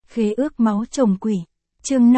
Khế ước máu chồng quỷ. Chương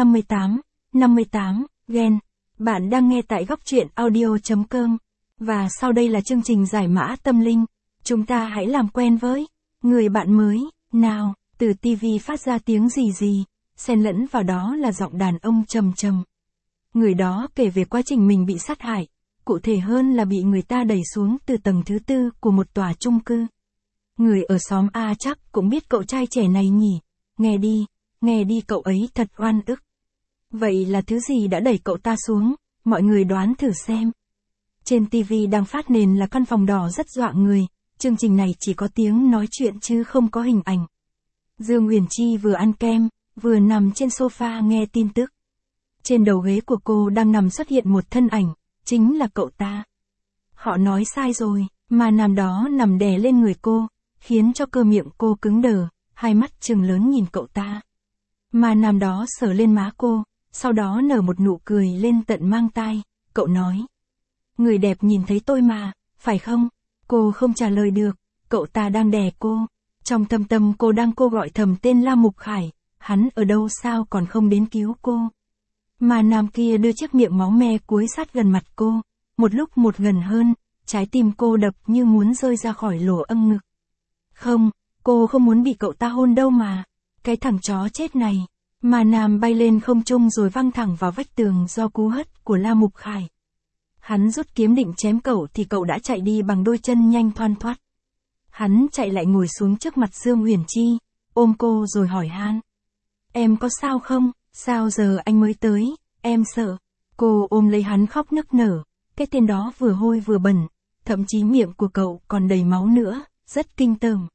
58, ghen. Bạn đang nghe tại góc truyện audio.com. Và sau đây là chương trình giải mã tâm linh. Chúng ta hãy làm quen với người bạn mới. Nào, từ TV phát ra tiếng gì, xen lẫn vào đó là giọng đàn ông trầm trầm. Người đó kể về quá trình mình bị sát hại, cụ thể hơn là bị người ta đẩy xuống từ tầng thứ 4 của một tòa chung cư. Người ở xóm A chắc cũng biết cậu trai trẻ này nhỉ. Nghe đi cậu ấy thật oan ức. Vậy là thứ gì đã đẩy cậu ta xuống, mọi người đoán thử xem. Trên TV đang phát nền là căn phòng đỏ rất dọa người, chương trình này chỉ có tiếng nói chuyện chứ không có hình ảnh. Dương Uyển Chi vừa ăn kem, vừa nằm trên sofa nghe tin tức. Trên đầu ghế của cô đang nằm xuất hiện một thân ảnh, chính là cậu ta. Họ nói sai rồi, mà nam đó nằm đè lên người cô, khiến cho cơ miệng cô cứng đờ, hai mắt trừng lớn nhìn cậu ta. Mà nam đó sờ lên má cô, sau đó nở một nụ cười lên tận mang tai, cậu nói. Người đẹp nhìn thấy tôi mà, phải không? Cô không trả lời được, cậu ta đang đè cô. Trong thâm tâm cô đang gọi thầm tên La Mục Khải, hắn ở đâu sao còn không đến cứu cô. Mà nam kia đưa chiếc miệng máu me cúi sát gần mặt cô, một lúc một gần hơn, trái tim cô đập như muốn rơi ra khỏi lỗ âm ngực. Không, cô không muốn bị cậu ta hôn đâu mà. Cái thằng chó chết này. Mà nam bay lên không trung rồi văng thẳng vào vách tường do cú hất của La Mục Khải. Hắn rút kiếm định chém cậu thì cậu đã chạy đi bằng đôi chân nhanh thoăn thoắt. Hắn chạy lại ngồi xuống trước mặt Dương Uyển Chi, ôm cô rồi hỏi han. Em có sao không? Sao giờ anh mới tới? Em sợ. Cô ôm lấy hắn khóc nức nở. Cái tên đó vừa hôi vừa bẩn, thậm chí miệng của cậu còn đầy máu nữa, rất kinh tởm.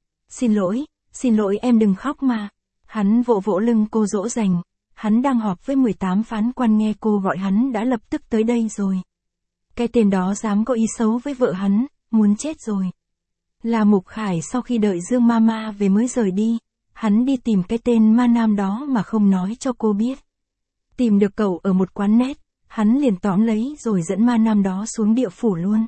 Xin lỗi em đừng khóc mà. Hắn vỗ vỗ lưng cô dỗ dành. Hắn đang họp với 18 phán quan, nghe cô gọi hắn đã lập tức tới đây rồi. Cái tên đó dám có ý xấu với vợ hắn, muốn chết rồi. La Mục Khải sau khi đợi Dương Mama về mới rời đi, hắn đi tìm cái tên ma nam đó mà không nói cho cô biết. Tìm được cậu ở một quán net, hắn liền tóm lấy rồi dẫn ma nam đó xuống địa phủ luôn.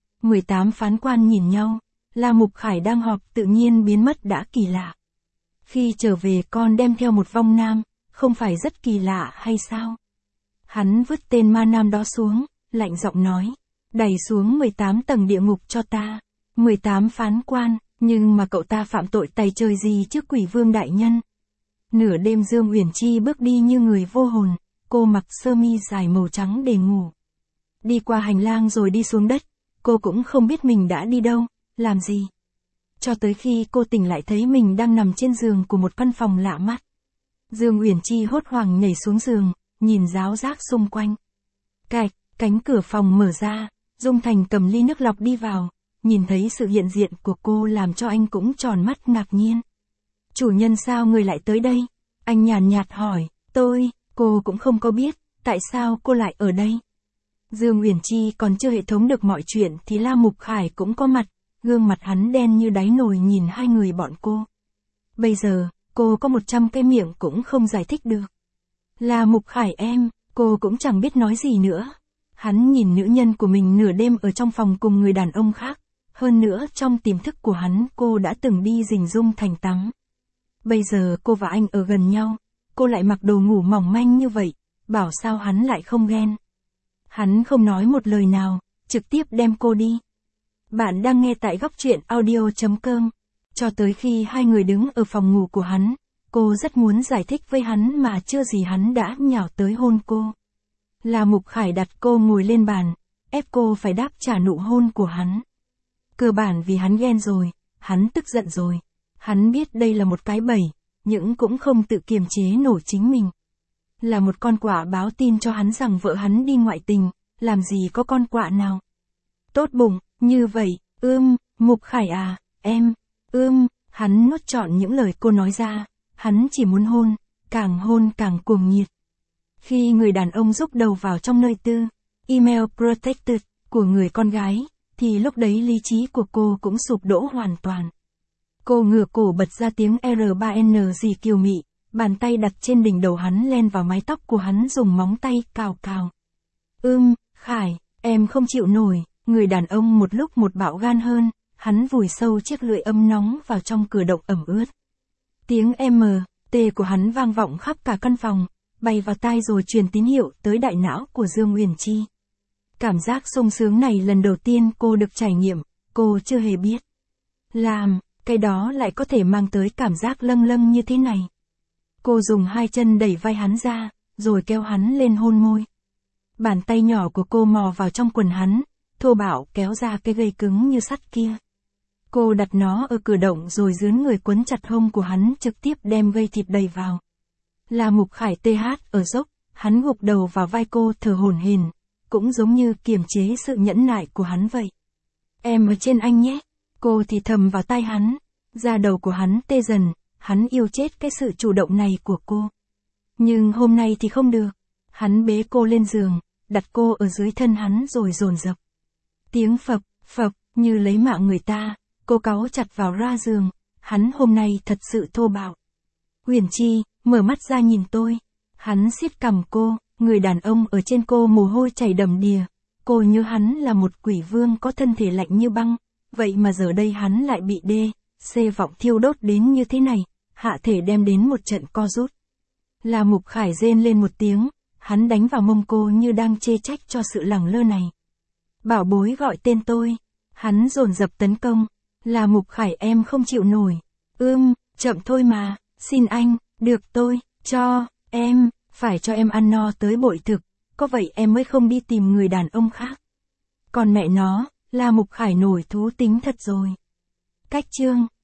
18 phán quan nhìn nhau, La Mục Khải đang họp tự nhiên biến mất đã kỳ lạ. Khi trở về con đem theo một vong nam, không phải rất kỳ lạ hay sao? Hắn vứt tên ma nam đó xuống, lạnh giọng nói, đẩy xuống 18 tầng địa ngục cho ta. 18 phán quan, nhưng mà cậu ta phạm tội tày trời gì trước Quỷ Vương đại nhân? Nửa đêm Dương Uyển Chi bước đi như người vô hồn, cô mặc sơ mi dài màu trắng để ngủ. Đi qua hành lang rồi đi xuống đất, cô cũng không biết mình đã đi đâu, làm gì. Cho tới khi cô tỉnh lại thấy mình đang nằm trên giường của một căn phòng lạ mắt. Dương Uyển Chi hốt hoảng nhảy xuống giường, nhìn ráo rác xung quanh. Cạch, cánh cửa phòng mở ra, Dung Thành cầm ly nước lọc đi vào, nhìn thấy sự hiện diện của cô làm cho anh cũng tròn mắt ngạc nhiên. Chủ nhân sao người lại tới đây? Anh nhàn nhạt hỏi, cô cũng không có biết, tại sao cô lại ở đây? Dương Uyển Chi còn chưa hệ thống được mọi chuyện thì La Mục Khải cũng có mặt, gương mặt hắn đen như đáy nồi nhìn hai người bọn cô. Bây giờ, cô có 100 cái miệng cũng không giải thích được. La Mục Khải em, cô cũng chẳng biết nói gì nữa. Hắn nhìn nữ nhân của mình nửa đêm ở trong phòng cùng người đàn ông khác. Hơn nữa trong tiềm thức của hắn cô đã từng đi rình Dung Thành tắm. Bây giờ cô và anh ở gần nhau, cô lại mặc đồ ngủ mỏng manh như vậy, bảo sao hắn lại không ghen. Hắn không nói một lời nào, trực tiếp đem cô đi. Bạn đang nghe tại góc truyện audio.com. Cho tới khi hai người đứng ở phòng ngủ của hắn, cô rất muốn giải thích với hắn mà chưa gì hắn đã nhào tới hôn cô. La Mục Khải đặt cô ngồi lên bàn, ép cô phải đáp trả nụ hôn của hắn. Cơ bản vì hắn ghen rồi, hắn tức giận rồi. Hắn biết đây là một cái bẫy, nhưng cũng không tự kiềm chế nổi chính mình. Là một con quạ báo tin cho hắn rằng vợ hắn đi ngoại tình, làm gì có con quạ nào. Tốt bụng, như vậy, Mục Khải à, em, hắn nuốt trọn những lời cô nói ra, hắn chỉ muốn hôn càng cuồng nhiệt. Khi người đàn ông rúc đầu vào trong nơi tư, email protected, của người con gái, thì lúc đấy lý trí của cô cũng sụp đổ hoàn toàn. Cô ngửa cổ bật ra tiếng R3N gì kiều mị, bàn tay đặt trên đỉnh đầu hắn len vào mái tóc của hắn dùng móng tay cào cào. Khải, em không chịu nổi, người đàn ông một lúc một bạo gan hơn, hắn vùi sâu chiếc lưỡi ấm nóng vào trong cửa động ẩm ướt. Tiếng Tê của hắn vang vọng khắp cả căn phòng, bay vào tai rồi truyền tín hiệu tới đại não của Dương Uyển Chi. Cảm giác sung sướng này lần đầu tiên cô được trải nghiệm, cô chưa hề biết. Làm, cái đó lại có thể mang tới cảm giác lâng lâng như thế này. Cô dùng hai chân đẩy vai hắn ra, rồi kéo hắn lên hôn môi. Bàn tay nhỏ của cô mò vào trong quần hắn, thô bạo kéo ra cái gây cứng như sắt kia. Cô đặt nó ở cửa động rồi dướn người quấn chặt hông của hắn trực tiếp đem gây thịt đầy vào. La Mục Khải TH ở dốc, hắn gục đầu vào vai cô thở hổn hển, cũng giống như kiềm chế sự nhẫn nại của hắn vậy. Em ở trên anh nhé, cô thì thầm vào tai hắn, da đầu của hắn tê dần, hắn yêu chết cái sự chủ động này của cô. Nhưng hôm nay thì không được, hắn bế cô lên giường, đặt cô ở dưới thân hắn rồi dồn dập. Tiếng phập, phập, như lấy mạng người ta, cô cáu chặt vào ra giường, hắn hôm nay thật sự thô bạo. Uyển Chi, mở mắt ra nhìn tôi, hắn siết cằm cô, người đàn ông ở trên cô mồ hôi chảy đầm đìa, cô như hắn là một quỷ vương có thân thể lạnh như băng, vậy mà giờ đây hắn lại bị C vọng thiêu đốt đến như thế này, hạ thể đem đến một trận co rút. La Mục Khải rên lên một tiếng, hắn đánh vào mông cô như đang chê trách cho sự lẳng lơ này. Bảo bối gọi tên tôi, hắn dồn dập tấn công, La Mục Khải em không chịu nổi, chậm thôi mà, xin anh, được tôi, cho, em, phải cho em ăn no tới bội thực, có vậy em mới không đi tìm người đàn ông khác. Còn mẹ nó, La Mục Khải nổi thú tính thật rồi. Cách chương